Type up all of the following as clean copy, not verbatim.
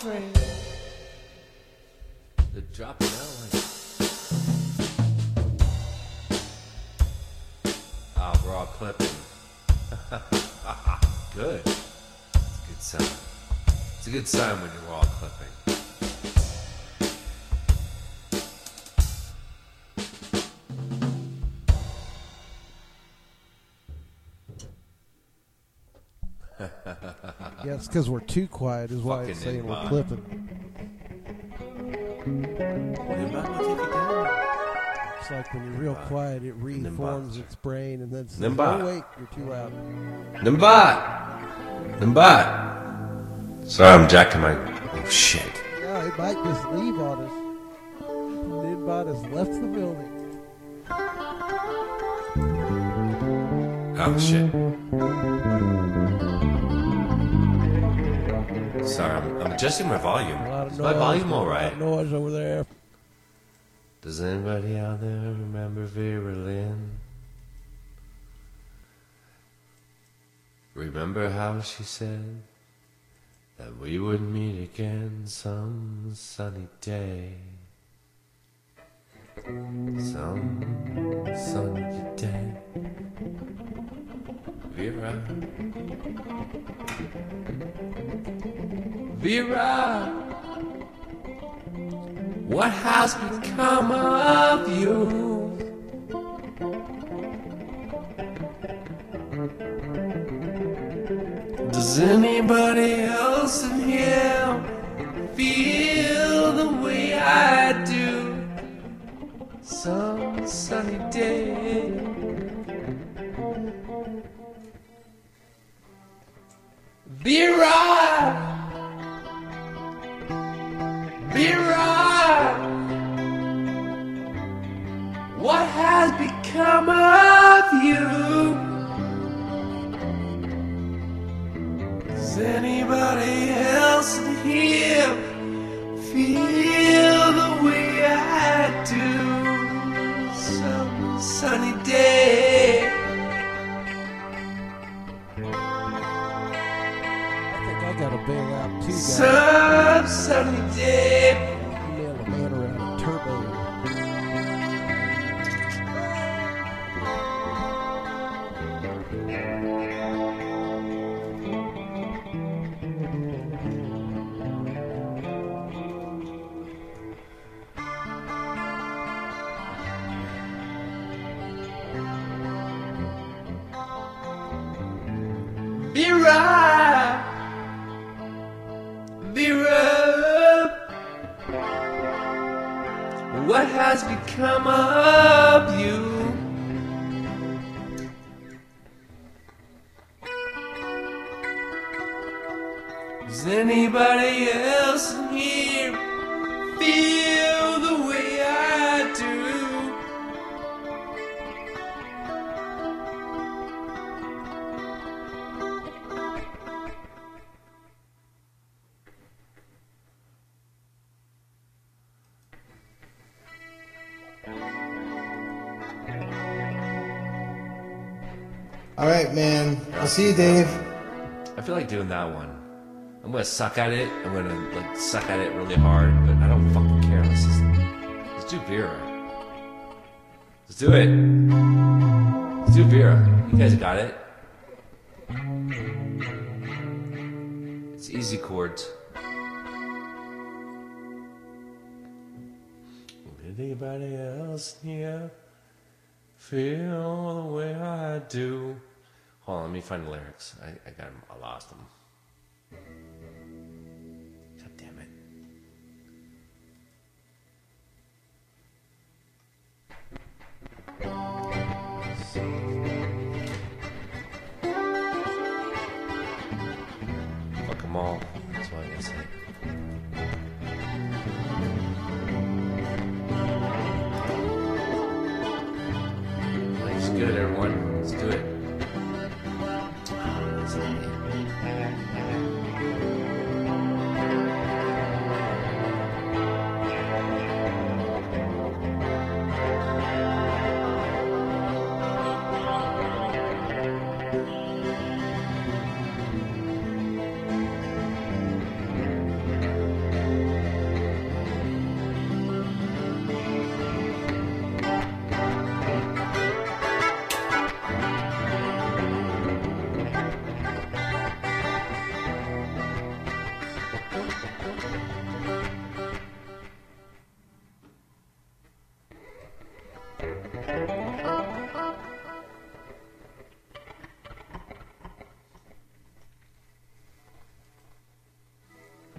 train. They're dropping out like. Oh, we're all clipping. Good. It's a good sign. It's a good sign when you're all clipping. Yeah, it's because we're too quiet is why it's saying we're clipping. It's like when you're real quiet, it reforms its brain and then says, oh, wait, you're too loud. Nimbat! Sorry, I'm jacking my... Oh, shit. Yeah, it might just leave on us. Nimbat has left the building. Oh, shit. Sorry, I'm adjusting my volume. Is my volume all right? Noise over there. Does anybody out there remember Vera Lynn? Remember how she said that we would meet again some sunny day? Some sunny day. Vera. Vera, what has become of you? Does anybody else in here feel the way I do? Some sunny day. Vera! Vera! What has become of you? Does anybody else in here feel the way I do? Some sunny day. I gotta bail out too, guys. Some sunny day. Email a man around a turbo. Vera! Vera, what has become of you? Does anybody else in here feel the way I do? All right, man. I'll see you, Dave. I feel like doing that one. I'm gonna suck at it. I'm gonna suck at it really hard, but I don't fucking care. Let's do Vera. Let's do it. Let's do Vera. You guys got it. It's easy chords. Anybody else here feel the way I do? Hold on, let me find the lyrics. I got them. I lost them. God damn it. Fuck them all. That's what I'm gonna say. Life's good, everyone. Let's do it.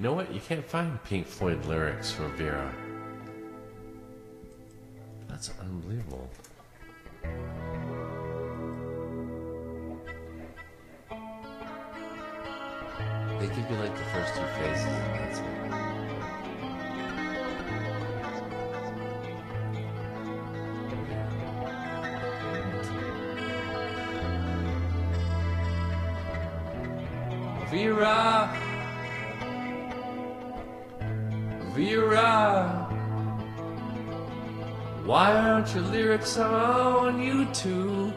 You know what? You can't find Pink Floyd lyrics for Vera. That's unbelievable. They give you like the first two phases, and that's it. Vera, Vera, why aren't your lyrics on YouTube?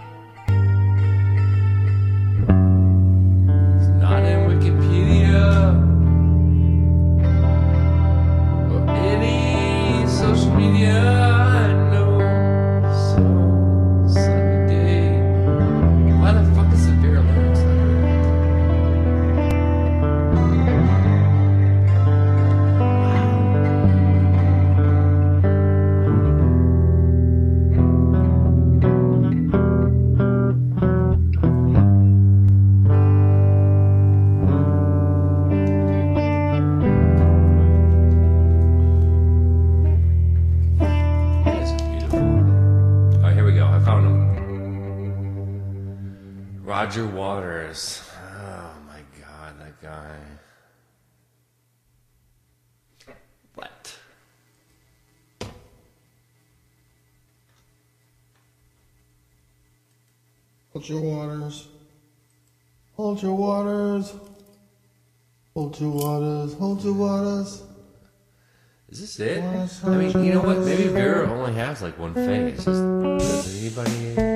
It's not in Wikipedia or any social media I know. So sunny day. Why the fuck is the Vera lyrics not here? Roger Waters. Oh my god, that guy. What? Hold your waters. Hold your waters. Hold your waters. Hold your waters. Is this it? I mean, you know what? Maybe Vera only has like one phase. Does anybody